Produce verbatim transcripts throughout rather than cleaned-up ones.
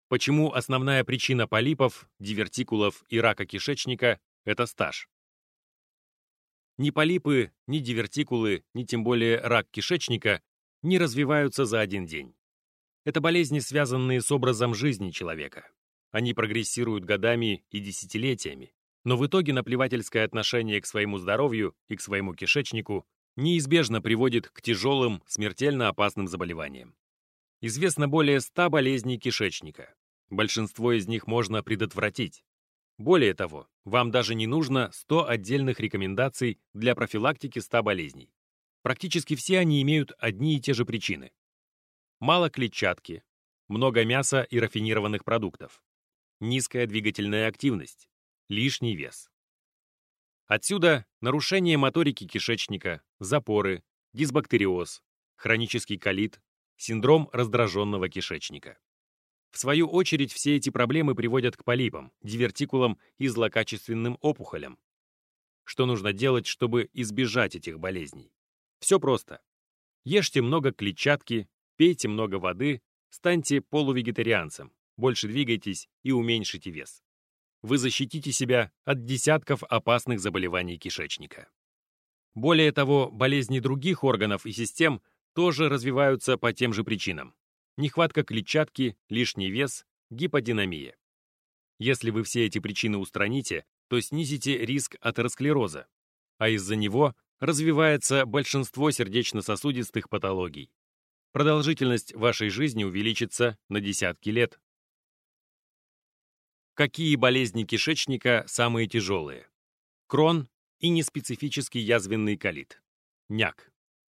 Почему основная причина полипов, дивертикулов и рака кишечника – это стаж? Ни полипы, ни дивертикулы, ни тем более рак кишечника не развиваются за один день. Это болезни, связанные с образом жизни человека. Они прогрессируют годами и десятилетиями, но в итоге наплевательское отношение к своему здоровью и к своему кишечнику неизбежно приводит к тяжелым, смертельно опасным заболеваниям. Известно более ста болезней кишечника. Большинство из них можно предотвратить. Более того, вам даже не нужно сто отдельных рекомендаций для профилактики ста болезней. Практически все они имеют одни и те же причины. Мало клетчатки, много мяса и рафинированных продуктов, низкая двигательная активность, лишний вес. Отсюда нарушение моторики кишечника, запоры, дисбактериоз, хронический колит, синдром раздраженного кишечника. В свою очередь, все эти проблемы приводят к полипам, дивертикулам и злокачественным опухолям. Что нужно делать, чтобы избежать этих болезней? Все просто. Ешьте много клетчатки, пейте много воды, станьте полувегетарианцем, больше двигайтесь и уменьшите вес. Вы защитите себя от десятков опасных заболеваний кишечника. Более того, болезни других органов и систем тоже развиваются по тем же причинам. Нехватка клетчатки, лишний вес, гиподинамия. Если вы все эти причины устраните, то снизите риск атеросклероза, а из-за него развивается большинство сердечно-сосудистых патологий. Продолжительность вашей жизни увеличится на десятки лет. Какие болезни кишечника самые тяжелые? Крон и неспецифический язвенный колит. Няк.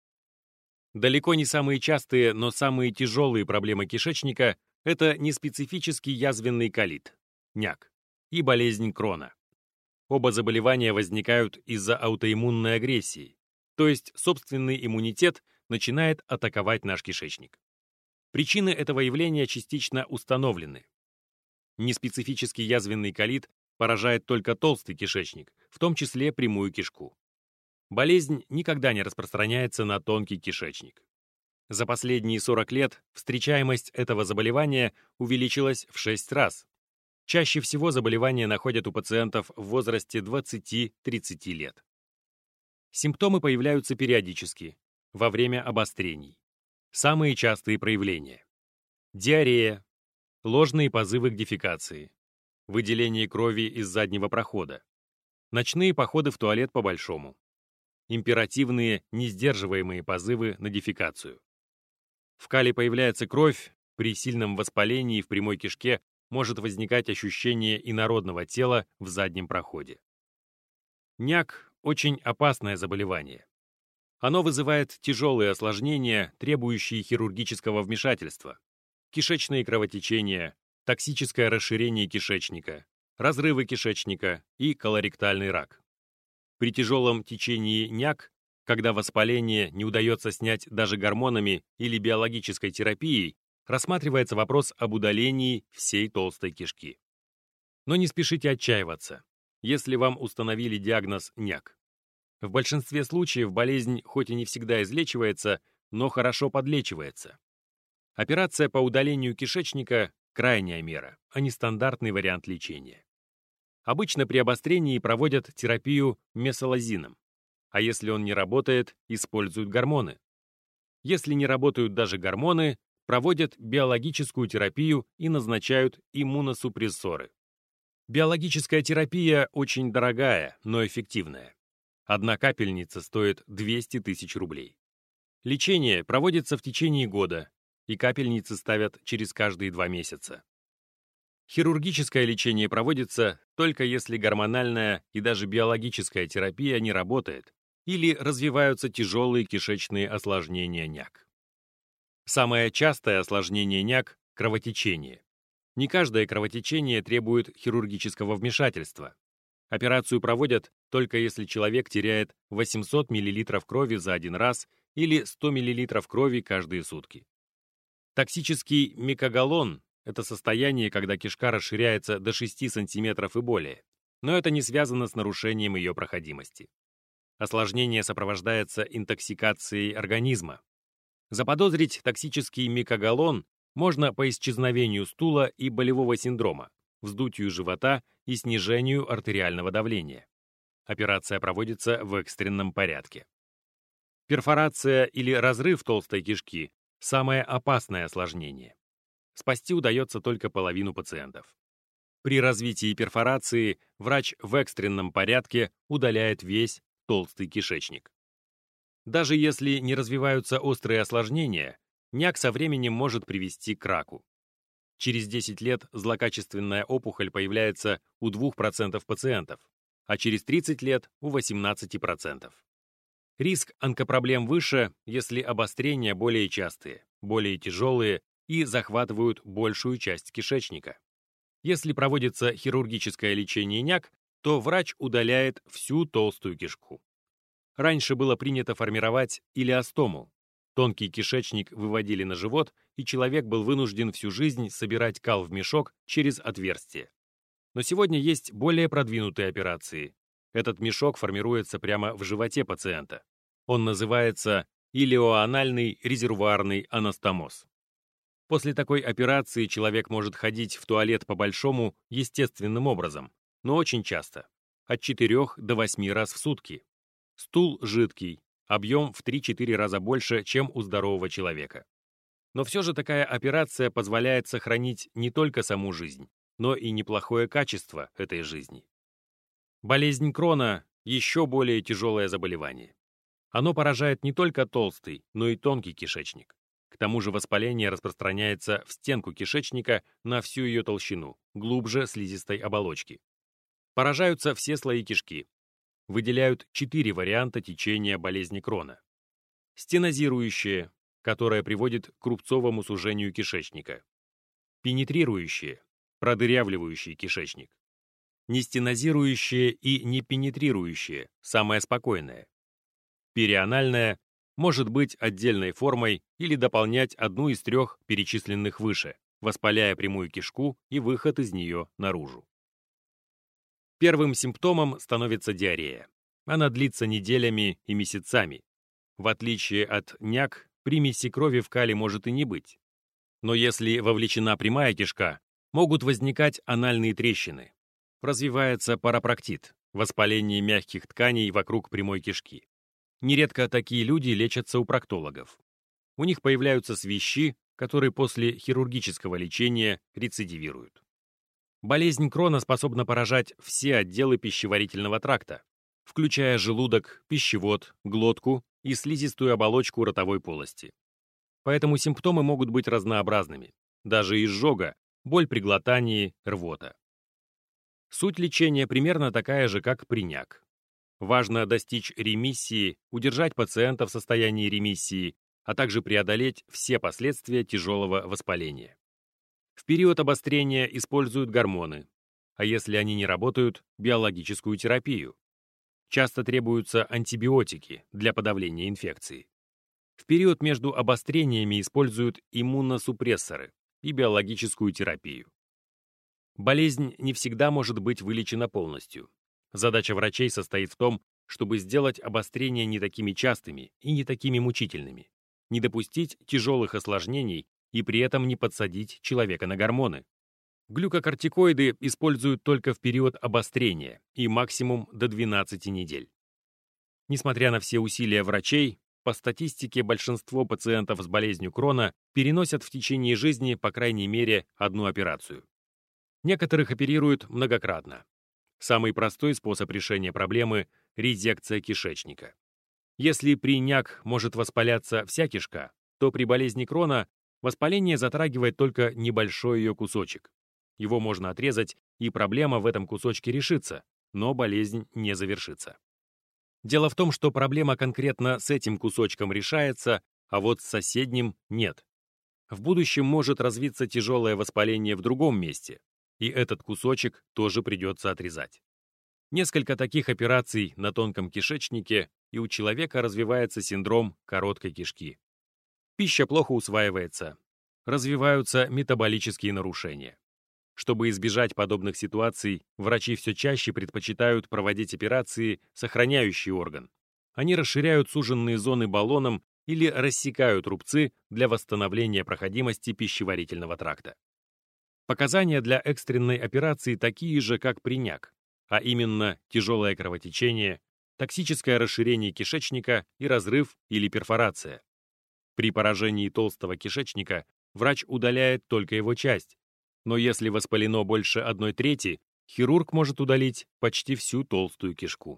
Далеко не самые частые, но самые тяжелые проблемы кишечника – это неспецифический язвенный колит, няк, и болезнь Крона. Оба заболевания возникают из-за аутоиммунной агрессии, то есть собственный иммунитет начинает атаковать наш кишечник. Причины этого явления частично установлены. Неспецифический язвенный колит поражает только толстый кишечник, в том числе прямую кишку. Болезнь никогда не распространяется на тонкий кишечник. За последние сорок лет встречаемость этого заболевания увеличилась в шесть раз. Чаще всего заболевание находят у пациентов в возрасте двадцати-тридцати лет. Симптомы появляются периодически, во время обострений. Самые частые проявления: диарея, ложные позывы к дефекации, выделение крови из заднего прохода, ночные походы в туалет по-большому, императивные, несдерживаемые позывы на дефекацию. В кале появляется кровь, при сильном воспалении в прямой кишке может возникать ощущение инородного тела в заднем проходе. Няк – очень опасное заболевание. Оно вызывает тяжелые осложнения, требующие хирургического вмешательства, кишечные кровотечения, токсическое расширение кишечника, разрывы кишечника и колоректальный рак. При тяжелом течении няк, когда воспаление не удается снять даже гормонами или биологической терапией, рассматривается вопрос об удалении всей толстой кишки. Но не спешите отчаиваться, если вам установили диагноз няк. В большинстве случаев болезнь хоть и не всегда излечивается, но хорошо подлечивается. Операция по удалению кишечника – крайняя мера, а не стандартный вариант лечения. Обычно при обострении проводят терапию месалазином, а если он не работает, используют гормоны. Если не работают даже гормоны, проводят биологическую терапию и назначают иммуносупрессоры. Биологическая терапия очень дорогая, но эффективная. Одна капельница стоит двести тысяч рублей. Лечение проводится в течение года, и капельницы ставят через каждые два месяца. Хирургическое лечение проводится только если гормональная и даже биологическая терапия не работает или развиваются тяжелые кишечные осложнения няк. Самое частое осложнение няк – кровотечение. Не каждое кровотечение требует хирургического вмешательства. Операцию проводят только если человек теряет восемьсот миллилитров крови за один раз или сто миллилитров крови каждые сутки. Токсический мекогалон – это состояние, когда кишка расширяется до шести сантиметров и более, но это не связано с нарушением ее проходимости. Осложнение сопровождается интоксикацией организма. Заподозрить токсический мекогалон Можно по исчезновению стула и болевого синдрома, вздутию живота и снижению артериального давления. Операция проводится в экстренном порядке. Перфорация или разрыв толстой кишки – самое опасное осложнение. Спасти удается только половину пациентов. При развитии перфорации врач в экстренном порядке удаляет весь толстый кишечник. Даже если не развиваются острые осложнения, няк со временем может привести к раку. Через десять лет злокачественная опухоль появляется у двух процентов пациентов, а через тридцать лет у восемнадцати процентов. Риск онкопроблем выше, если обострения более частые, более тяжелые и захватывают большую часть кишечника. Если проводится хирургическое лечение няк, то врач удаляет всю толстую кишку. Раньше было принято формировать илиостому. Тонкий кишечник выводили на живот, и человек был вынужден всю жизнь собирать кал в мешок через отверстие. Но сегодня есть более продвинутые операции. Этот мешок формируется прямо в животе пациента. Он называется илиоанальный резервуарный анастомоз. После такой операции человек может ходить в туалет по-большому естественным образом, но очень часто, от четырёх до восьми раз в сутки. Стул жидкий, объем в три-четыре раза больше, чем у здорового человека. Но все же такая операция позволяет сохранить не только саму жизнь, но и неплохое качество этой жизни. Болезнь Крона – еще более тяжелое заболевание. Оно поражает не только толстый, но и тонкий кишечник. К тому же воспаление распространяется в стенку кишечника на всю ее толщину, глубже слизистой оболочки. Поражаются все слои кишки. Выделяют четыре варианта течения болезни Крона. Стенозирующее, которое приводит к рубцовому сужению кишечника. Пенетрирующее, продырявливающий кишечник. Нестенозирующее и непенетрирующее, самое спокойное. Перианальное может быть отдельной формой или дополнять одну из трех перечисленных выше, воспаляя прямую кишку и выход из нее наружу. Первым симптомом становится диарея. Она длится неделями и месяцами. В отличие от няк, примеси крови в кале может и не быть. Но если вовлечена прямая кишка, могут возникать анальные трещины. Развивается парапроктит, воспаление мягких тканей вокруг прямой кишки. Нередко такие люди лечатся у проктологов. У них появляются свищи, которые после хирургического лечения рецидивируют. Болезнь Крона способна поражать все отделы пищеварительного тракта, включая желудок, пищевод, глотку и слизистую оболочку ротовой полости. Поэтому симптомы могут быть разнообразными, даже изжога, боль при глотании, рвота. Суть лечения примерно такая же, как при няк. Важно достичь ремиссии, удержать пациента в состоянии ремиссии, а также преодолеть все последствия тяжелого воспаления. В период обострения используют гормоны, а если они не работают, биологическую терапию. Часто требуются антибиотики для подавления инфекции. В период между обострениями используют иммуносупрессоры и биологическую терапию. Болезнь не всегда может быть вылечена полностью. Задача врачей состоит в том, чтобы сделать обострения не такими частыми и не такими мучительными, не допустить тяжелых осложнений и при этом не подсадить человека на гормоны. Глюкокортикоиды используют только в период обострения и максимум до двенадцати недель. Несмотря на все усилия врачей, по статистике большинство пациентов с болезнью Крона переносят в течение жизни по крайней мере одну операцию. Некоторых оперируют многократно. Самый простой способ решения проблемы – резекция кишечника. Если при няк может воспаляться вся кишка, то при болезни Крона воспаление затрагивает только небольшой ее кусочек. Его можно отрезать, и проблема в этом кусочке решится, но болезнь не завершится. Дело в том, что проблема конкретно с этим кусочком решается, а вот с соседним нет. В будущем может развиться тяжелое воспаление в другом месте, и этот кусочек тоже придется отрезать. Несколько таких операций на тонком кишечнике, и у человека развивается синдром короткой кишки. Пища плохо усваивается, развиваются метаболические нарушения. Чтобы избежать подобных ситуаций, врачи все чаще предпочитают проводить операции, сохраняющие орган. Они расширяют суженные зоны баллоном или рассекают рубцы для восстановления проходимости пищеварительного тракта. Показания для экстренной операции такие же, как при няк, а именно тяжелое кровотечение, токсическое расширение кишечника и разрыв или перфорация. При поражении толстого кишечника врач удаляет только его часть, но если воспалено больше одной трети, хирург может удалить почти всю толстую кишку.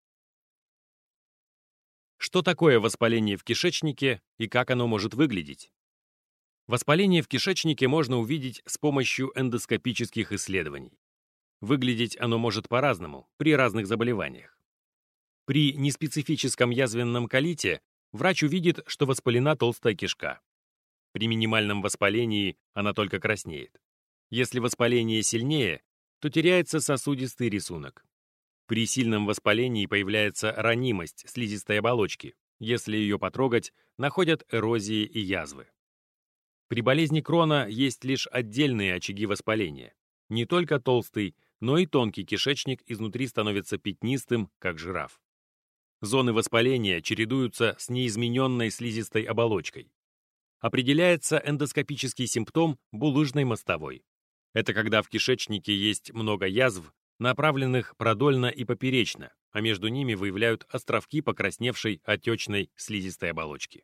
Что такое воспаление в кишечнике и как оно может выглядеть? Воспаление в кишечнике можно увидеть с помощью эндоскопических исследований. Выглядеть оно может по-разному при разных заболеваниях. При неспецифическом язвенном колите врач увидит, что воспалена толстая кишка. При минимальном воспалении она только краснеет. Если воспаление сильнее, то теряется сосудистый рисунок. При сильном воспалении появляется ранимость слизистой оболочки. Если ее потрогать, находят эрозии и язвы. При болезни Крона есть лишь отдельные очаги воспаления. Не только толстый, но и тонкий кишечник изнутри становится пятнистым, как жираф. Зоны воспаления чередуются с неизмененной слизистой оболочкой. Определяется эндоскопический симптом булыжной мостовой. Это когда в кишечнике есть много язв, направленных продольно и поперечно, а между ними выявляют островки покрасневшей отечной слизистой оболочки.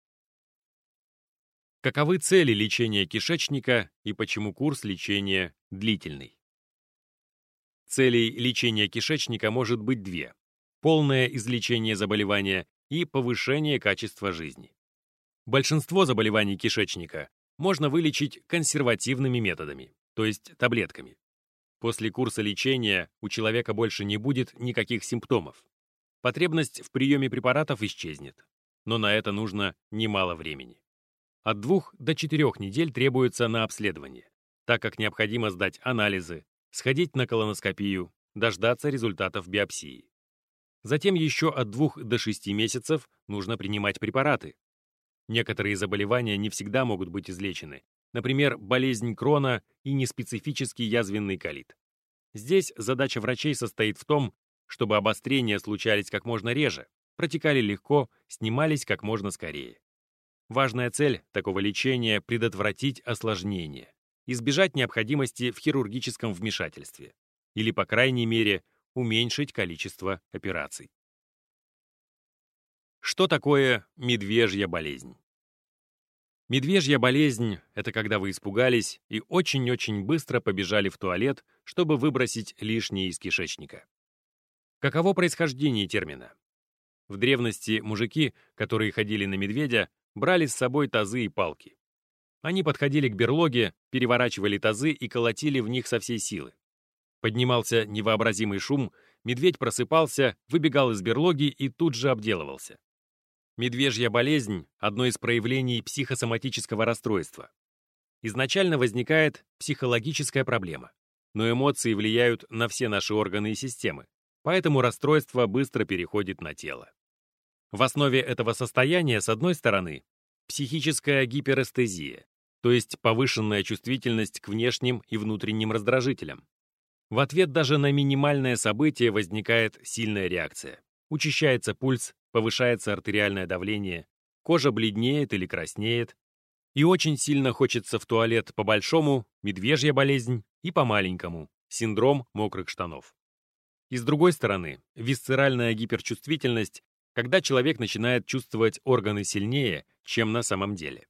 Каковы цели лечения кишечника и почему курс лечения длительный? Целей лечения кишечника может быть две: полное излечение заболевания и повышение качества жизни. Большинство заболеваний кишечника можно вылечить консервативными методами, то есть таблетками. После курса лечения у человека больше не будет никаких симптомов. Потребность в приеме препаратов исчезнет, но на это нужно немало времени. От двух до четырех недель требуется на обследование, так как необходимо сдать анализы, сходить на колоноскопию, дождаться результатов биопсии. Затем еще от двух до шести месяцев нужно принимать препараты. Некоторые заболевания не всегда могут быть излечены, например, болезнь Крона и неспецифический язвенный колит. Здесь задача врачей состоит в том, чтобы обострения случались как можно реже, протекали легко, снимались как можно скорее. Важная цель такого лечения — предотвратить осложнения, избежать необходимости в хирургическом вмешательстве или, по крайней мере, уменьшить количество операций. Что такое медвежья болезнь? Медвежья болезнь — это когда вы испугались и очень-очень быстро побежали в туалет, чтобы выбросить лишнее из кишечника. Каково происхождение термина? В древности мужики, которые ходили на медведя, брали с собой тазы и палки. Они подходили к берлоге, переворачивали тазы и колотили в них со всей силы. Поднимался невообразимый шум, медведь просыпался, выбегал из берлоги и тут же обделывался. Медвежья болезнь – одно из проявлений психосоматического расстройства. Изначально возникает психологическая проблема, но эмоции влияют на все наши органы и системы, поэтому расстройство быстро переходит на тело. В основе этого состояния, с одной стороны, психическая гиперэстезия, то есть повышенная чувствительность к внешним и внутренним раздражителям. В ответ даже на минимальное событие возникает сильная реакция. Учащается пульс, повышается артериальное давление, кожа бледнеет или краснеет, и очень сильно хочется в туалет по-большому, медвежья болезнь, и по-маленькому, синдром мокрых штанов. И с другой стороны, висцеральная гиперчувствительность, когда человек начинает чувствовать органы сильнее, чем на самом деле.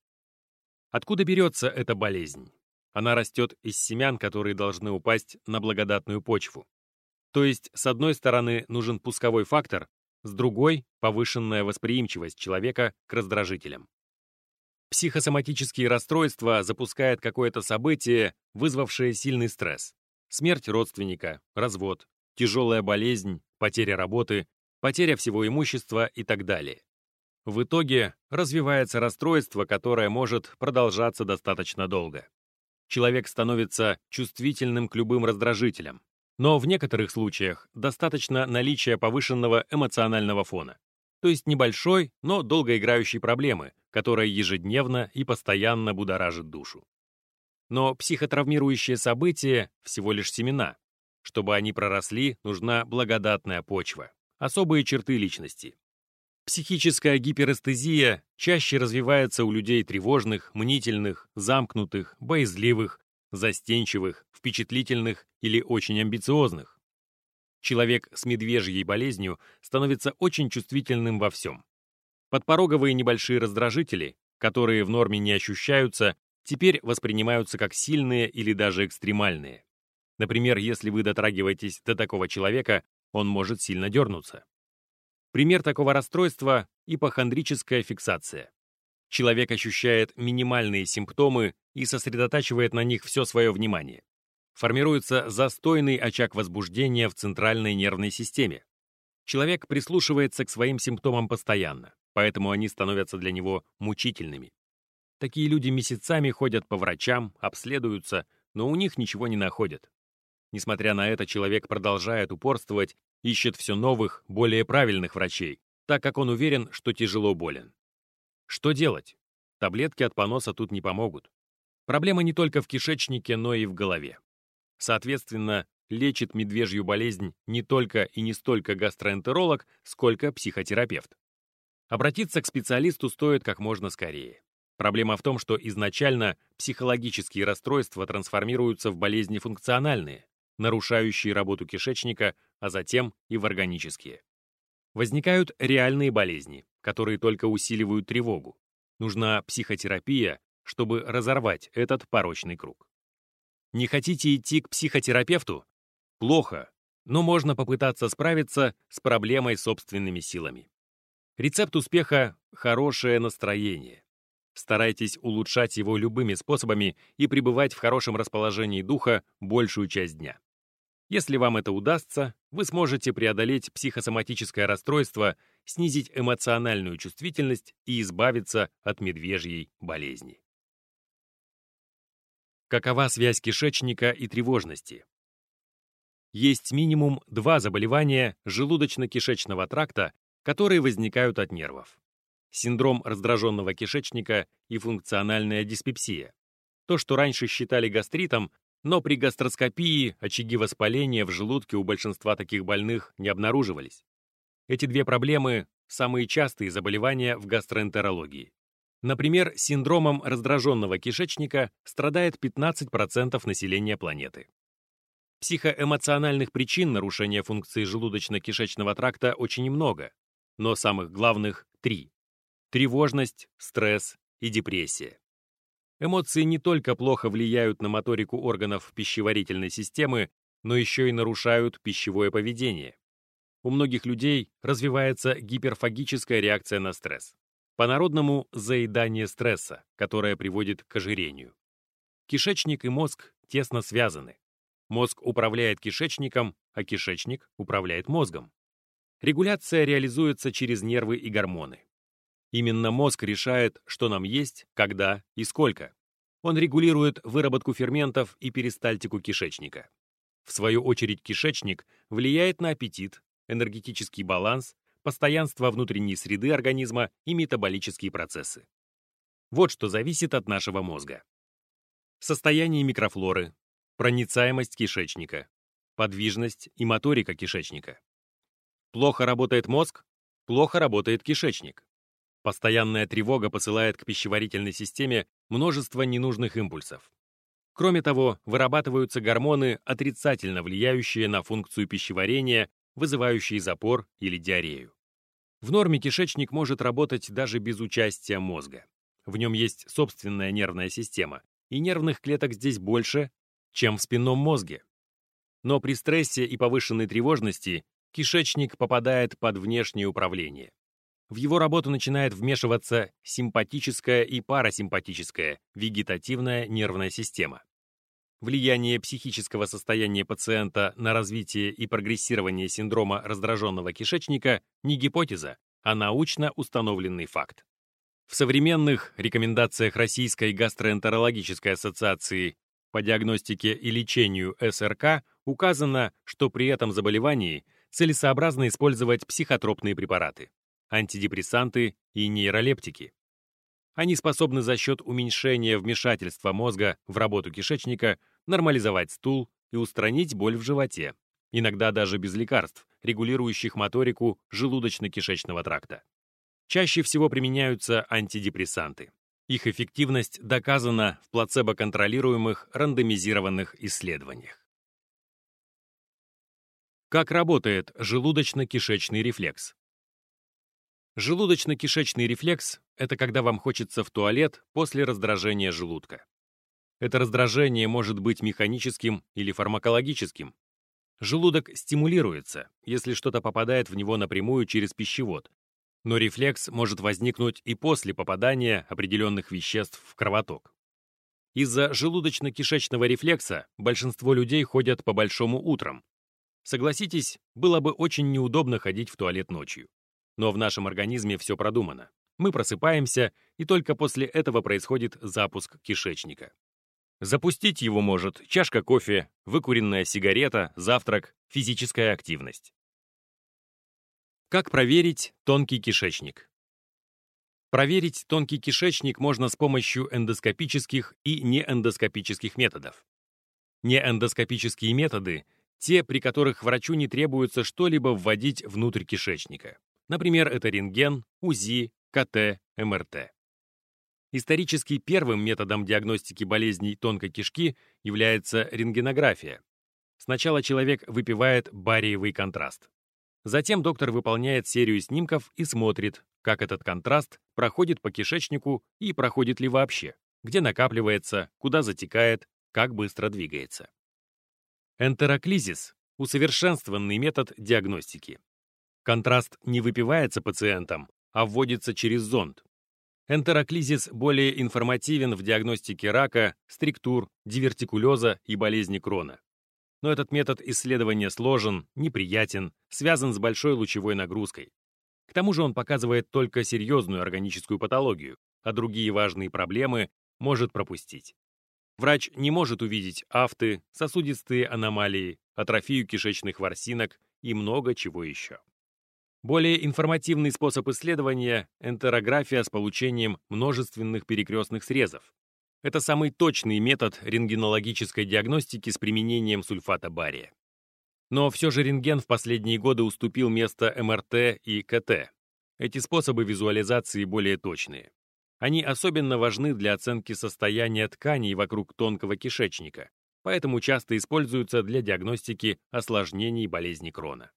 Откуда берется эта болезнь? Она растет из семян, которые должны упасть на благодатную почву. То есть, с одной стороны, нужен пусковой фактор, с другой — повышенная восприимчивость человека к раздражителям. Психосоматические расстройства запускает какое-то событие, вызвавшее сильный стресс. Смерть родственника, развод, тяжелая болезнь, потеря работы, потеря всего имущества и так далее. В итоге развивается расстройство, которое может продолжаться достаточно долго. Человек становится чувствительным к любым раздражителям, но в некоторых случаях достаточно наличия повышенного эмоционального фона, то есть небольшой, но долгоиграющей проблемы, которая ежедневно и постоянно будоражит душу. Но психотравмирующие события — всего лишь семена. Чтобы они проросли, нужна благодатная почва, особые черты личности. Психическая гиперэстезия чаще развивается у людей тревожных, мнительных, замкнутых, боязливых, застенчивых, впечатлительных или очень амбициозных. Человек с медвежьей болезнью становится очень чувствительным во всем. Подпороговые небольшие раздражители, которые в норме не ощущаются, теперь воспринимаются как сильные или даже экстремальные. Например, если вы дотрагиваетесь до такого человека, он может сильно дернуться. Пример такого расстройства – ипохондрическая фиксация. Человек ощущает минимальные симптомы и сосредотачивает на них все свое внимание. Формируется застойный очаг возбуждения в центральной нервной системе. Человек прислушивается к своим симптомам постоянно, поэтому они становятся для него мучительными. Такие люди месяцами ходят по врачам, обследуются, но у них ничего не находят. Несмотря на это, человек продолжает упорствовать, ищет все новых, более правильных врачей, так как он уверен, что тяжело болен. Что делать? Таблетки от поноса тут не помогут. Проблема не только в кишечнике, но и в голове. Соответственно, лечит медвежью болезнь не только и не столько гастроэнтеролог, сколько психотерапевт. Обратиться к специалисту стоит как можно скорее. Проблема в том, что изначально психологические расстройства трансформируются в болезни функциональные, нарушающие работу кишечника, а затем и в органические. Возникают реальные болезни, которые только усиливают тревогу. Нужна психотерапия, чтобы разорвать этот порочный круг. Не хотите идти к психотерапевту? Плохо, но можно попытаться справиться с проблемой собственными силами. Рецепт успеха – хорошее настроение. Старайтесь улучшать его любыми способами и пребывать в хорошем расположении духа большую часть дня. Если вам это удастся, вы сможете преодолеть психосоматическое расстройство, снизить эмоциональную чувствительность и избавиться от медвежьей болезни. Какова связь кишечника и тревожности? Есть минимум два заболевания желудочно-кишечного тракта, которые возникают от нервов. Синдром раздраженного кишечника и функциональная диспепсия. То, что раньше считали гастритом, но при гастроскопии очаги воспаления в желудке у большинства таких больных не обнаруживались. Эти две проблемы – самые частые заболевания в гастроэнтерологии. Например, синдромом раздраженного кишечника страдает пятнадцать процентов населения планеты. Психоэмоциональных причин нарушения функции желудочно-кишечного тракта очень много, но самых главных – три. Тревожность, стресс и депрессия. Эмоции не только плохо влияют на моторику органов пищеварительной системы, но еще и нарушают пищевое поведение. У многих людей развивается гиперфагическая реакция на стресс. По-народному – заедание стресса, которое приводит к ожирению. Кишечник и мозг тесно связаны. Мозг управляет кишечником, а кишечник управляет мозгом. Регуляция реализуется через нервы и гормоны. Именно мозг решает, что нам есть, когда и сколько. Он регулирует выработку ферментов и перистальтику кишечника. В свою очередь, кишечник влияет на аппетит, энергетический баланс, постоянство внутренней среды организма и метаболические процессы. Вот что зависит от нашего мозга. Состояние микрофлоры, проницаемость кишечника, подвижность и моторика кишечника. Плохо работает мозг, плохо работает кишечник. Постоянная тревога посылает к пищеварительной системе множество ненужных импульсов. Кроме того, вырабатываются гормоны, отрицательно влияющие на функцию пищеварения, вызывающие запор или диарею. В норме кишечник может работать даже без участия мозга. В нем есть собственная нервная система, и нервных клеток здесь больше, чем в спинном мозге. Но при стрессе и повышенной тревожности кишечник попадает под внешнее управление. В его работу начинает вмешиваться симпатическая и парасимпатическая вегетативная нервная система. Влияние психического состояния пациента на развитие и прогрессирование синдрома раздраженного кишечника не гипотеза, а научно установленный факт. В современных рекомендациях Российской гастроэнтерологической ассоциации по диагностике и лечению эс эр ка указано, что при этом заболевании целесообразно использовать психотропные препараты, антидепрессанты и нейролептики. Они способны за счет уменьшения вмешательства мозга в работу кишечника нормализовать стул и устранить боль в животе, иногда даже без лекарств, регулирующих моторику желудочно-кишечного тракта. Чаще всего применяются антидепрессанты. Их эффективность доказана в плацебо-контролируемых рандомизированных исследованиях. Как работает желудочно-кишечный рефлекс? Желудочно-кишечный рефлекс – это когда вам хочется в туалет после раздражения желудка. Это раздражение может быть механическим или фармакологическим. Желудок стимулируется, если что-то попадает в него напрямую через пищевод, но рефлекс может возникнуть и после попадания определенных веществ в кровоток. Из-за желудочно-кишечного рефлекса большинство людей ходят по большому утром. Согласитесь, было бы очень неудобно ходить в туалет ночью. Но в нашем организме все продумано. Мы просыпаемся, и только после этого происходит запуск кишечника. Запустить его может чашка кофе, выкуренная сигарета, завтрак, физическая активность. Как проверить тонкий кишечник? Проверить тонкий кишечник можно с помощью эндоскопических и неэндоскопических методов. Неэндоскопические методы – те, при которых врачу не требуется что-либо вводить внутрь кишечника. Например, это рентген, УЗИ, КТ, МРТ. Исторически первым методом диагностики болезней тонкой кишки является рентгенография. Сначала человек выпивает бариевый контраст. Затем доктор выполняет серию снимков и смотрит, как этот контраст проходит по кишечнику и проходит ли вообще, где накапливается, куда затекает, как быстро двигается. Энтероклизис – усовершенствованный метод диагностики. Контраст не выпивается пациентом, а вводится через зонд. Энтероклизис более информативен в диагностике рака, структур, дивертикулеза и болезни Крона. Но этот метод исследования сложен, неприятен, связан с большой лучевой нагрузкой. К тому же он показывает только серьезную органическую патологию, а другие важные проблемы может пропустить. Врач не может увидеть афты, сосудистые аномалии, атрофию кишечных ворсинок и много чего еще. Более информативный способ исследования – энтерография с получением множественных перекрестных срезов. Это самый точный метод рентгенологической диагностики с применением сульфата бария. Но все же рентген в последние годы уступил место МРТ и КТ. Эти способы визуализации более точные. Они особенно важны для оценки состояния тканей вокруг тонкого кишечника, поэтому часто используются для диагностики осложнений болезни Крона.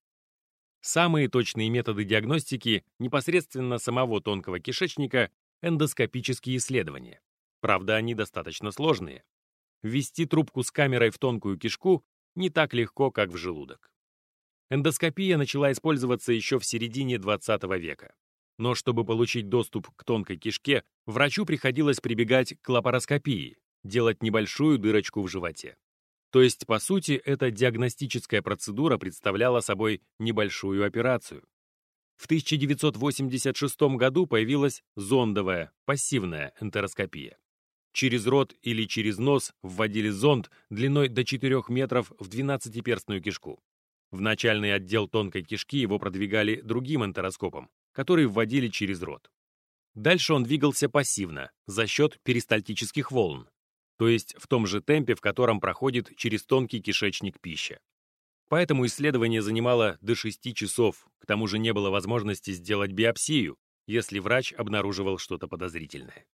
Самые точные методы диагностики непосредственно самого тонкого кишечника – эндоскопические исследования. Правда, они достаточно сложные. Ввести трубку с камерой в тонкую кишку не так легко, как в желудок. Эндоскопия начала использоваться еще в середине двадцатого века. Но чтобы получить доступ к тонкой кишке, врачу приходилось прибегать к лапароскопии, делать небольшую дырочку в животе. То есть, по сути, эта диагностическая процедура представляла собой небольшую операцию. В тысяча девятьсот восемьдесят шестом году появилась зондовая, пассивная энтероскопия. Через рот или через нос вводили зонд длиной до четырёх метров в двенадцатиперстную кишку. В начальный отдел тонкой кишки его продвигали другим энтероскопом, который вводили через рот. Дальше он двигался пассивно, за счет перистальтических волн, то есть в том же темпе, в котором проходит через тонкий кишечник пища. Поэтому исследование занимало до шести часов, к тому же не было возможности сделать биопсию, если врач обнаруживал что-то подозрительное.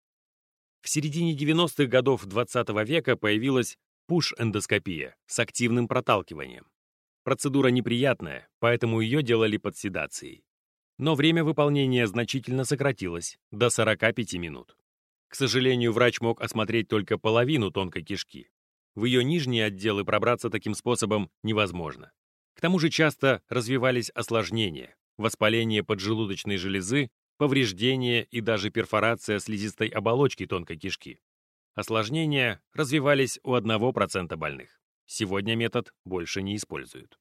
В середине девяностых годов двадцатого века появилась пуш-эндоскопия с активным проталкиванием. Процедура неприятная, поэтому ее делали под седацией. Но время выполнения значительно сократилось, до сорока пяти минут. К сожалению, врач мог осмотреть только половину тонкой кишки. В ее нижние отделы пробраться таким способом невозможно. К тому же часто развивались осложнения, воспаление поджелудочной железы, повреждение и даже перфорация слизистой оболочки тонкой кишки. Осложнения развивались у одного процента больных. Сегодня метод больше не используют.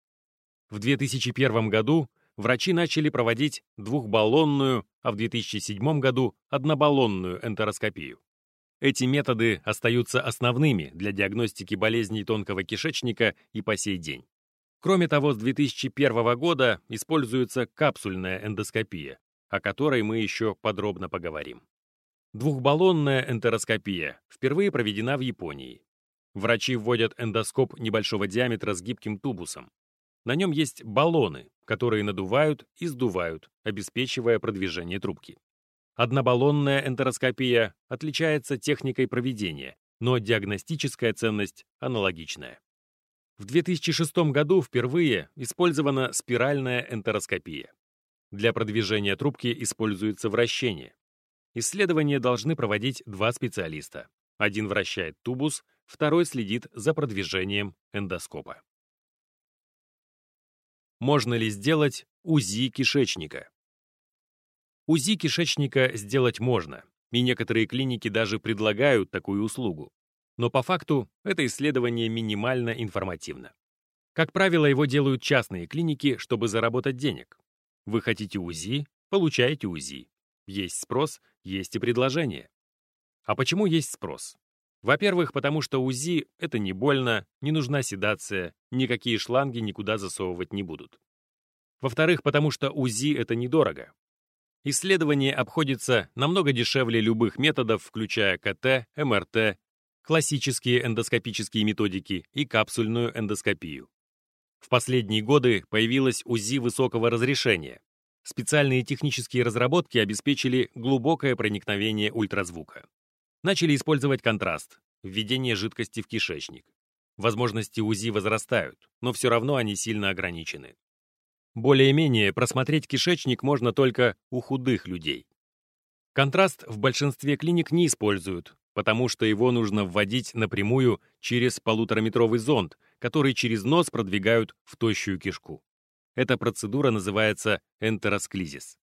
В две тысячи первом году врачи начали проводить двухбаллонную, а в две тысячи седьмом году однобаллонную энтероскопию. Эти методы остаются основными для диагностики болезней тонкого кишечника и по сей день. Кроме того, с две тысячи первого года используется капсульная эндоскопия, о которой мы еще подробно поговорим. Двухбаллонная энтероскопия впервые проведена в Японии. Врачи вводят эндоскоп небольшого диаметра с гибким тубусом. На нем есть баллоны, которые надувают и сдувают, обеспечивая продвижение трубки. Однобаллонная энтероскопия отличается техникой проведения, но диагностическая ценность аналогичная. В две тысячи шестом году впервые использована спиральная энтероскопия. Для продвижения трубки используется вращение. Исследования должны проводить два специалиста. Один вращает тубус, второй следит за продвижением эндоскопа. Можно ли сделать УЗИ кишечника? УЗИ кишечника сделать можно, и некоторые клиники даже предлагают такую услугу. Но по факту это исследование минимально информативно. Как правило, его делают частные клиники, чтобы заработать денег. Вы хотите УЗИ? Получаете УЗИ. Есть спрос, есть и предложение. А почему есть спрос? Во-первых, потому что УЗИ — это не больно, не нужна седация, никакие шланги никуда засовывать не будут. Во-вторых, потому что УЗИ — это недорого. Исследование обходится намного дешевле любых методов, включая КТ, МРТ, классические эндоскопические методики и капсульную эндоскопию. В последние годы появилось УЗИ высокого разрешения. Специальные технические разработки обеспечили глубокое проникновение ультразвука. Начали использовать контраст, введение жидкости в кишечник. Возможности УЗИ возрастают, но все равно они сильно ограничены. Более-менее просмотреть кишечник можно только у худых людей. Контраст в большинстве клиник не используют, потому что его нужно вводить напрямую через полутораметровый зонд, который через нос продвигают в тощую кишку. Эта процедура называется энтеросклизис.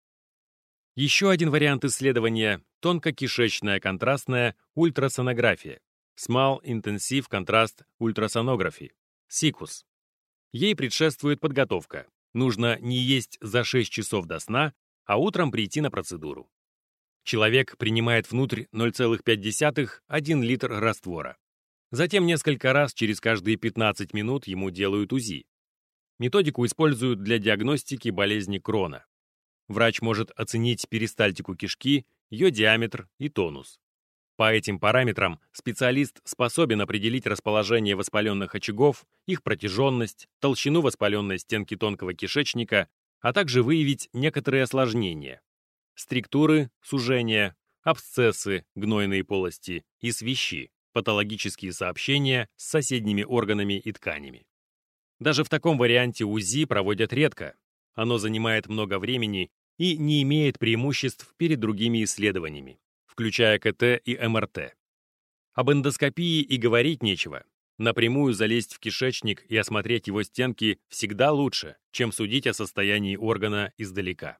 Еще один вариант исследования — тонкокишечная контрастная ультрасонография, Small Intensive Contrast Ultrasonography, сикус. Ей предшествует подготовка. Нужно не есть за шесть часов до сна, а утром прийти на процедуру. Человек принимает внутрь ноль целых пять десятых — один литр раствора. Затем несколько раз через каждые пятнадцать минут ему делают УЗИ. Методику используют для диагностики болезни Крона. Врач может оценить перистальтику кишки, ее диаметр и тонус. По этим параметрам специалист способен определить расположение воспаленных очагов, их протяженность, толщину воспаленной стенки тонкого кишечника, а также выявить некоторые осложнения: структуры, сужения, абсцессы, гнойные полости и свищи, патологические сообщения с соседними органами и тканями. Даже в таком варианте УЗИ проводят редко. Оно занимает много времени и не имеет преимуществ перед другими исследованиями, включая КТ и МРТ. Об эндоскопии и говорить нечего. Напрямую залезть в кишечник и осмотреть его стенки всегда лучше, чем судить о состоянии органа издалека.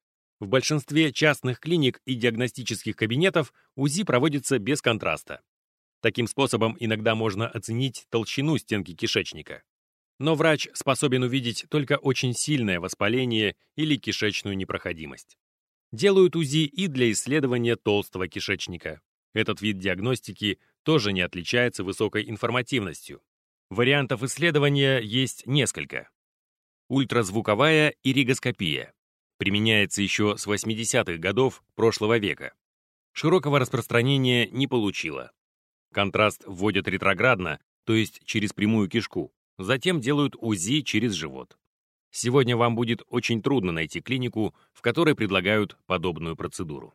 В большинстве частных клиник и диагностических кабинетов УЗИ проводится без контраста. Таким способом иногда можно оценить толщину стенки кишечника. Но врач способен увидеть только очень сильное воспаление или кишечную непроходимость. Делают УЗИ и для исследования толстого кишечника. Этот вид диагностики тоже не отличается высокой информативностью. Вариантов исследования есть несколько. Ультразвуковая ирригоскопия. Применяется еще с восьмидесятых годов прошлого века. Широкого распространения не получила. Контраст вводят ретроградно, то есть через прямую кишку. Затем делают УЗИ через живот. Сегодня вам будет очень трудно найти клинику, в которой предлагают подобную процедуру.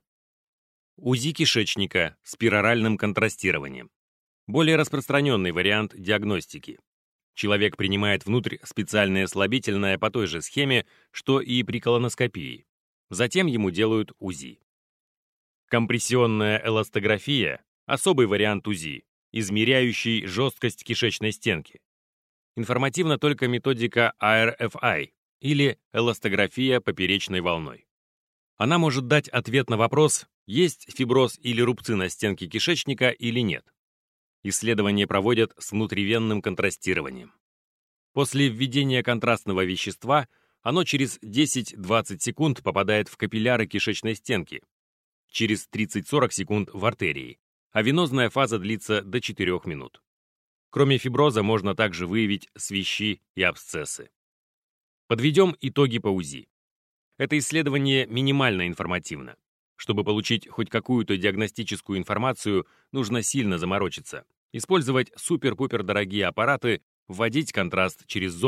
УЗИ кишечника с пероральным контрастированием. Более распространенный вариант диагностики. Человек принимает внутрь специальное слабительное по той же схеме, что и при колоноскопии. Затем ему делают УЗИ. Компрессионная эластография – особый вариант УЗИ, измеряющий жесткость кишечной стенки. Информативна только методика эй ар эф ай или эластография поперечной волной. Она может дать ответ на вопрос, есть фиброз или рубцы на стенке кишечника или нет. Исследования проводят с внутривенным контрастированием. После введения контрастного вещества оно через десять-двадцать секунд попадает в капилляры кишечной стенки, через тридцать-сорок секунд в артерии, а венозная фаза длится до четырёх минут. Кроме фиброза можно также выявить свищи и абсцессы. Подведем итоги по УЗИ. Это исследование минимально информативно. Чтобы получить хоть какую-то диагностическую информацию, нужно сильно заморочиться, использовать супер-пупер дорогие аппараты, вводить контраст через зонд,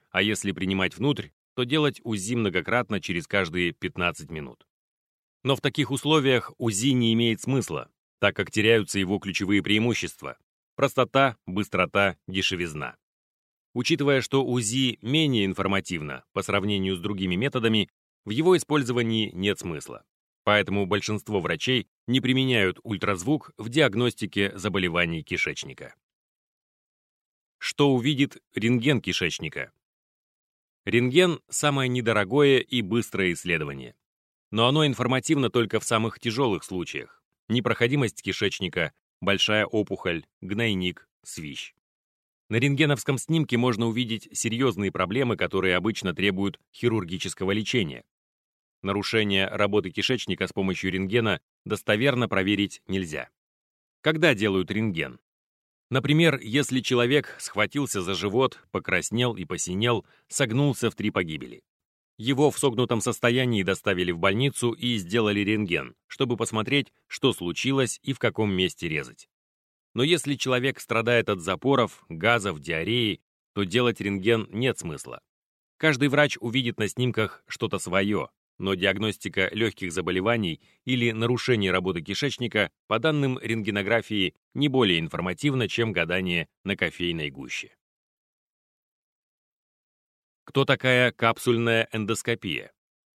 а если принимать внутрь, то делать УЗИ многократно через каждые пятнадцать минут. Но в таких условиях УЗИ не имеет смысла, так как теряются его ключевые преимущества – простота, быстрота, дешевизна. Учитывая, что УЗИ менее информативно по сравнению с другими методами, в его использовании нет смысла. Поэтому большинство врачей не применяют ультразвук в диагностике заболеваний кишечника. Что увидит рентген кишечника? Рентген – самое недорогое и быстрое исследование. Но оно информативно только в самых тяжелых случаях. Непроходимость кишечника, большая опухоль, гнойник, свищ. На рентгеновском снимке можно увидеть серьезные проблемы, которые обычно требуют хирургического лечения. Нарушение работы кишечника с помощью рентгена достоверно проверить нельзя. Когда делают рентген? Например, если человек схватился за живот, покраснел и посинел, согнулся в три погибели. Его в согнутом состоянии доставили в больницу и сделали рентген, чтобы посмотреть, что случилось и в каком месте резать. Но если человек страдает от запоров, газов, диареи, то делать рентген нет смысла. Каждый врач увидит на снимках что-то свое, но диагностика легких заболеваний или нарушение работы кишечника, по данным рентгенографии, не более информативна, чем гадание на кофейной гуще. Кто такая капсульная эндоскопия?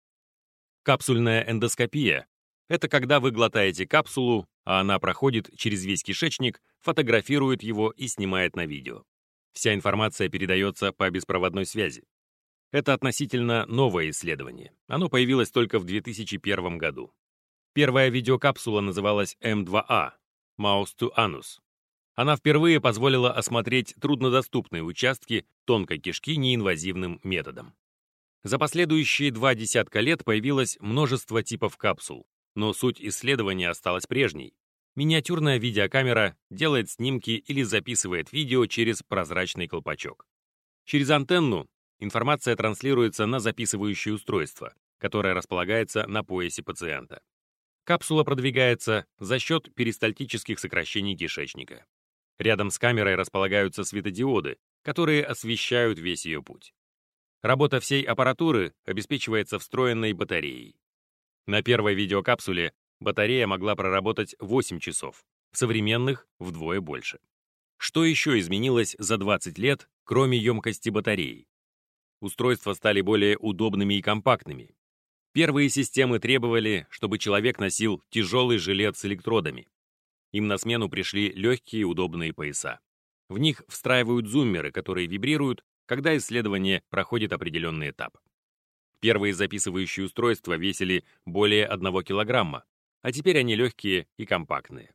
Капсульная эндоскопия – это когда вы глотаете капсулу, а она проходит через весь кишечник, фотографирует его и снимает на видео. Вся информация передается по беспроводной связи. Это относительно новое исследование. Оно появилось только в две тысячи первом году. Первая видеокапсула называлась эм два а – Mouse to Anus. Она впервые позволила осмотреть труднодоступные участки тонкой кишки неинвазивным методом. За последующие два десятка лет появилось множество типов капсул, но суть исследования осталась прежней. Миниатюрная видеокамера делает снимки или записывает видео через прозрачный колпачок. Через антенну информация транслируется на записывающее устройство, которое располагается на поясе пациента. Капсула продвигается за счет перистальтических сокращений кишечника. Рядом с камерой располагаются светодиоды, которые освещают весь ее путь. Работа всей аппаратуры обеспечивается встроенной батареей. На первой видеокапсуле батарея могла проработать восемь часов, в современных — вдвое больше. Что еще изменилось за двадцать лет, кроме емкости батареи? Устройства стали более удобными и компактными. Первые системы требовали, чтобы человек носил тяжелый жилет с электродами. Им на смену пришли легкие удобные пояса. В них встраивают зуммеры, которые вибрируют, когда исследование проходит определенный этап. Первые записывающие устройства весили более одного килограмма, а теперь они легкие и компактные.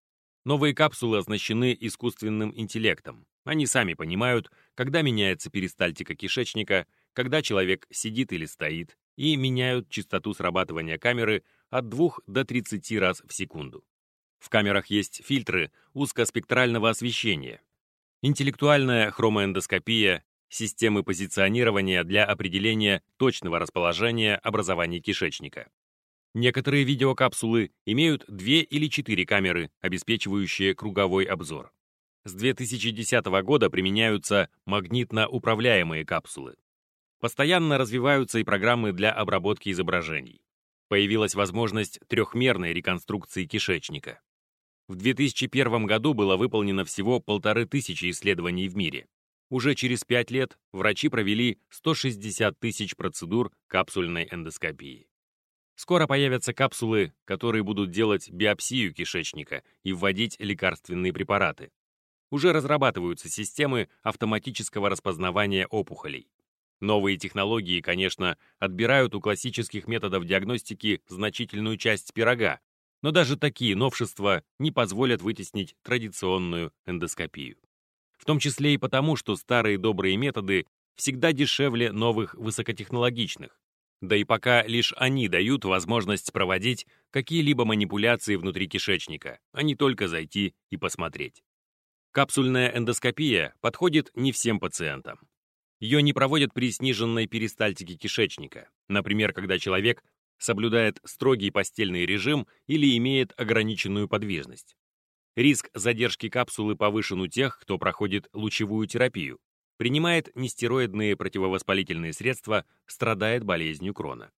Новые капсулы оснащены искусственным интеллектом. Они сами понимают, когда меняется перистальтика кишечника, когда человек сидит или стоит, и меняют частоту срабатывания камеры от двух до тридцати раз в секунду. В камерах есть фильтры узкоспектрального освещения, интеллектуальная хромоэндоскопия, системы позиционирования для определения точного расположения образований кишечника. Некоторые видеокапсулы имеют две или четыре камеры, обеспечивающие круговой обзор. С две тысячи десятого года применяются магнитно-управляемые капсулы. Постоянно развиваются и программы для обработки изображений. Появилась возможность трехмерной реконструкции кишечника. В две тысячи первом году было выполнено всего полторы тысячи исследований в мире. Уже через пять лет врачи провели сто шестьдесят тысяч процедур капсульной эндоскопии. Скоро появятся капсулы, которые будут делать биопсию кишечника и вводить лекарственные препараты. Уже разрабатываются системы автоматического распознавания опухолей. Новые технологии, конечно, отбирают у классических методов диагностики значительную часть пирога, но даже такие новшества не позволят вытеснить традиционную эндоскопию. В том числе и потому, что старые добрые методы всегда дешевле новых высокотехнологичных, да и пока лишь они дают возможность проводить какие-либо манипуляции внутри кишечника, а не только зайти и посмотреть. Капсульная эндоскопия подходит не всем пациентам. Ее не проводят при сниженной перистальтике кишечника, например, когда человек соблюдает строгий постельный режим или имеет ограниченную подвижность. Риск задержки капсулы повышен у тех, кто проходит лучевую терапию. принимает нестероидные противовоспалительные средства, страдает болезнью Крона.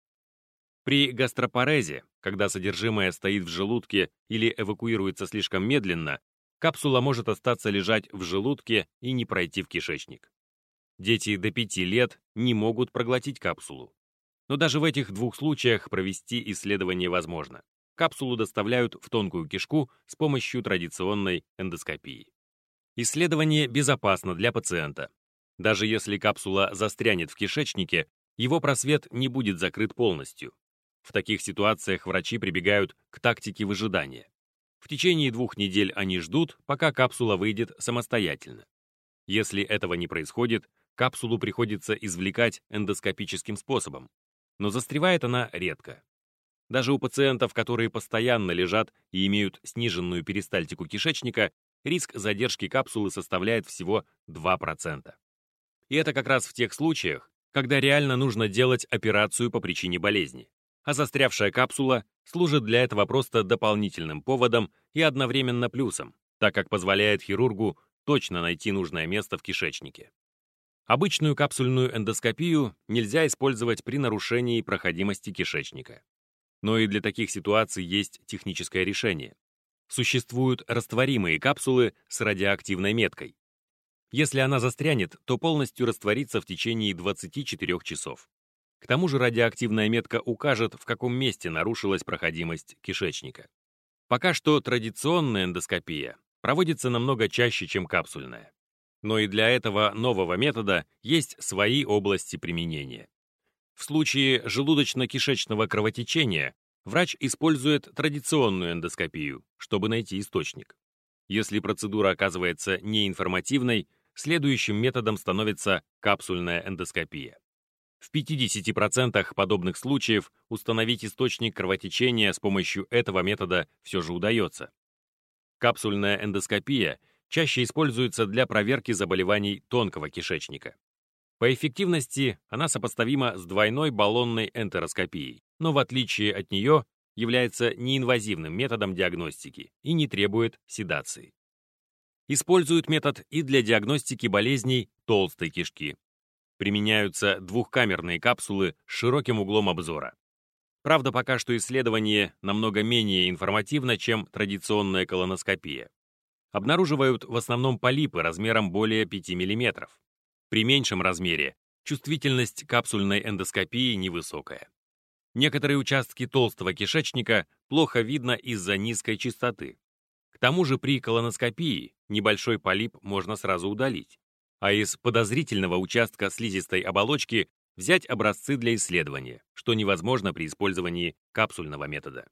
При гастропарезе, когда содержимое стоит в желудке или эвакуируется слишком медленно, капсула может остаться лежать в желудке и не пройти в кишечник. Дети до пяти лет не могут проглотить капсулу. Но даже в этих двух случаях провести исследование возможно. Капсулу доставляют в тонкую кишку с помощью традиционной эндоскопии. Исследование безопасно для пациента. Даже если капсула застрянет в кишечнике, его просвет не будет закрыт полностью. В таких ситуациях врачи прибегают к тактике выжидания. В течение двух недель они ждут, пока капсула выйдет самостоятельно. Если этого не происходит, капсулу приходится извлекать эндоскопическим способом. Но застревает она редко. Даже у пациентов, которые постоянно лежат и имеют сниженную перистальтику кишечника, риск задержки капсулы составляет всего два процента. И это как раз в тех случаях, когда реально нужно делать операцию по причине болезни. А застрявшая капсула служит для этого просто дополнительным поводом и одновременно плюсом, так как позволяет хирургу точно найти нужное место в кишечнике. Обычную капсульную эндоскопию нельзя использовать при нарушении проходимости кишечника. Но и для таких ситуаций есть техническое решение. Существуют растворимые капсулы с радиоактивной меткой. Если она застрянет, то полностью растворится в течение двадцати четырёх часов. К тому же радиоактивная метка укажет, в каком месте нарушилась проходимость кишечника. Пока что традиционная эндоскопия проводится намного чаще, чем капсульная. Но и для этого нового метода есть свои области применения. В случае желудочно-кишечного кровотечения врач использует традиционную эндоскопию, чтобы найти источник. Если процедура оказывается неинформативной, следующим методом становится капсульная эндоскопия. В пятидесяти процентах подобных случаев установить источник кровотечения с помощью этого метода все же удается. Капсульная эндоскопия чаще используется для проверки заболеваний тонкого кишечника. По эффективности она сопоставима с двойной баллонной энтероскопией, но в отличие от нее является неинвазивным методом диагностики и не требует седации. Используют метод и для диагностики болезней толстой кишки. Применяются двухкамерные капсулы с широким углом обзора. Правда, пока что исследование намного менее информативно, чем традиционная колоноскопия. Обнаруживают в основном полипы размером более пяти миллиметров. При меньшем размере чувствительность капсульной эндоскопии невысокая. Некоторые участки толстого кишечника плохо видно из-за низкой частоты. К тому же при колоноскопии небольшой полип можно сразу удалить, а из подозрительного участка слизистой оболочки взять образцы для исследования, что невозможно при использовании капсульного метода.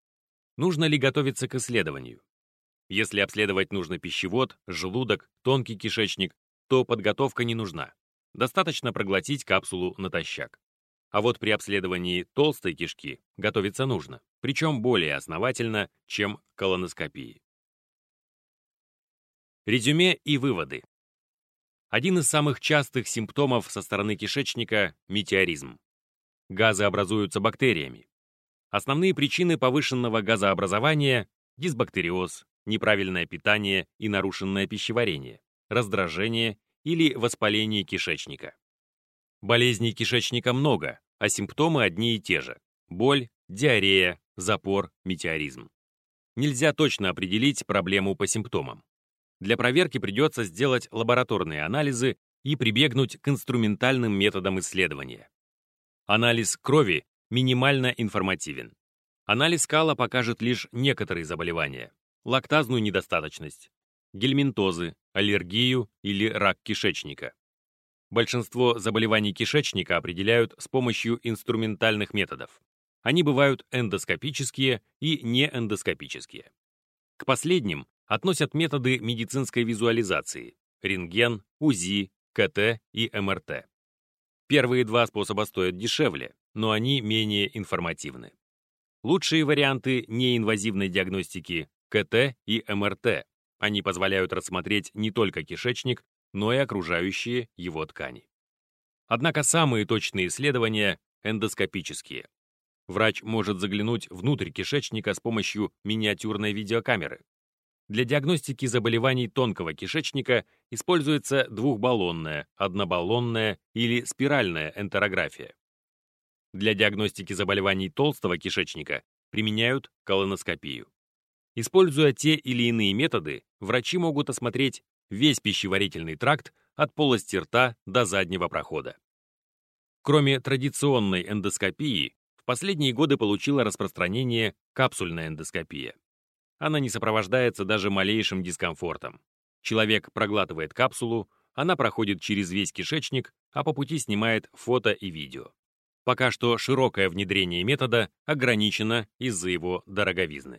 Нужно ли готовиться к исследованию? Если обследовать нужно пищевод, желудок, тонкий кишечник, то подготовка не нужна. Достаточно проглотить капсулу натощак. А вот при обследовании толстой кишки готовиться нужно, причем более основательно, чем к колоноскопии. Резюме и выводы. Один из самых частых симптомов со стороны кишечника – метеоризм. Газы образуются бактериями. Основные причины повышенного газообразования – дисбактериоз, неправильное питание и нарушенное пищеварение, раздражение или воспаление кишечника. Болезней кишечника много, а симптомы одни и те же – боль, диарея, запор, метеоризм. Нельзя точно определить проблему по симптомам. Для проверки придется сделать лабораторные анализы и прибегнуть к инструментальным методам исследования. Анализ крови минимально информативен. Анализ кала покажет лишь некоторые заболевания – лактазную недостаточность, гельминтозы, аллергию или рак кишечника. Большинство заболеваний кишечника определяют с помощью инструментальных методов. Они бывают эндоскопические и неэндоскопические. К последним относят методы медицинской визуализации – рентген, УЗИ, КТ и МРТ. Первые два способа стоят дешевле, но они менее информативны. Лучшие варианты неинвазивной диагностики – КТ и МРТ. Они позволяют рассмотреть не только кишечник, но и окружающие его ткани. Однако самые точные исследования – эндоскопические. Врач может заглянуть внутрь кишечника с помощью миниатюрной видеокамеры. Для диагностики заболеваний тонкого кишечника используется двухбаллонная, однобаллонная или спиральная энтерография. Для диагностики заболеваний толстого кишечника применяют колоноскопию. Используя те или иные методы, врачи могут осмотреть весь пищеварительный тракт от полости рта до заднего прохода. Кроме традиционной эндоскопии, в последние годы получила распространение капсульная эндоскопия. Она не сопровождается даже малейшим дискомфортом. Человек проглатывает капсулу, она проходит через весь кишечник, а по пути снимает фото и видео. Пока что широкое внедрение метода ограничено из-за его дороговизны.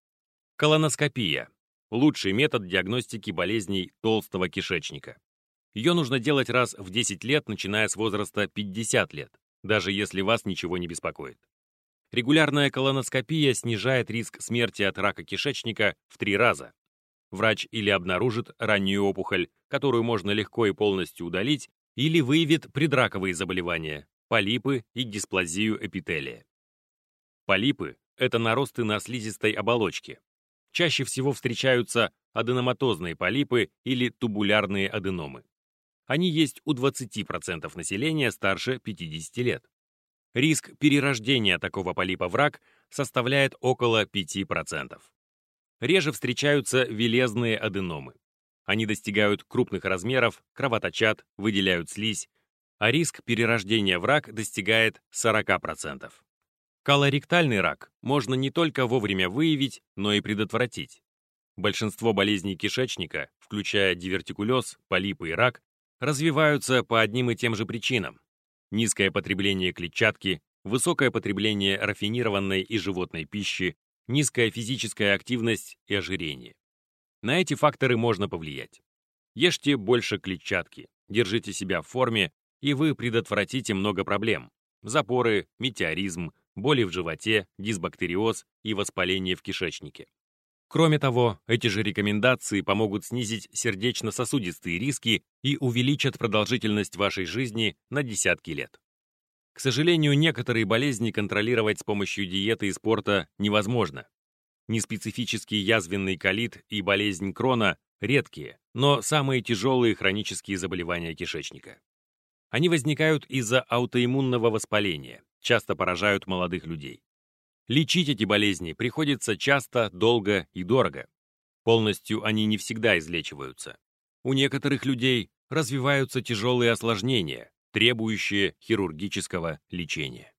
Колоноскопия – лучший метод диагностики болезней толстого кишечника. Ее нужно делать раз в десять лет, начиная с возраста пятьдесят лет, даже если вас ничего не беспокоит. Регулярная колоноскопия снижает риск смерти от рака кишечника в три раза. Врач или обнаружит раннюю опухоль, которую можно легко и полностью удалить, или выявит предраковые заболевания, полипы и дисплазию эпителия. Полипы – это наросты на слизистой оболочке. Чаще всего встречаются аденоматозные полипы или тубулярные аденомы. Они есть у двадцати процентов населения старше пятидесяти лет. Риск перерождения такого полипа в рак составляет около пяти процентов. Реже встречаются вилезные аденомы. Они достигают крупных размеров, кровоточат, выделяют слизь, а риск перерождения в рак достигает сорока процентов. Колоректальный рак можно не только вовремя выявить, но и предотвратить. Большинство болезней кишечника, включая дивертикулез, полипы и рак, развиваются по одним и тем же причинам. Низкое потребление клетчатки, высокое потребление рафинированной и животной пищи, низкая физическая активность и ожирение. На эти факторы можно повлиять. Ешьте больше клетчатки, держите себя в форме, и вы предотвратите много проблем. Запоры, метеоризм, боли в животе, дисбактериоз и воспаление в кишечнике. Кроме того, эти же рекомендации помогут снизить сердечно-сосудистые риски и увеличат продолжительность вашей жизни на десятки лет. К сожалению, некоторые болезни контролировать с помощью диеты и спорта невозможно. Неспецифический язвенный колит и болезнь Крона – редкие, но самые тяжелые хронические заболевания кишечника. Они возникают из-за аутоиммунного воспаления, часто поражают молодых людей. Лечить эти болезни приходится часто, долго и дорого. Полностью они не всегда излечиваются. У некоторых людей развиваются тяжелые осложнения, требующие хирургического лечения.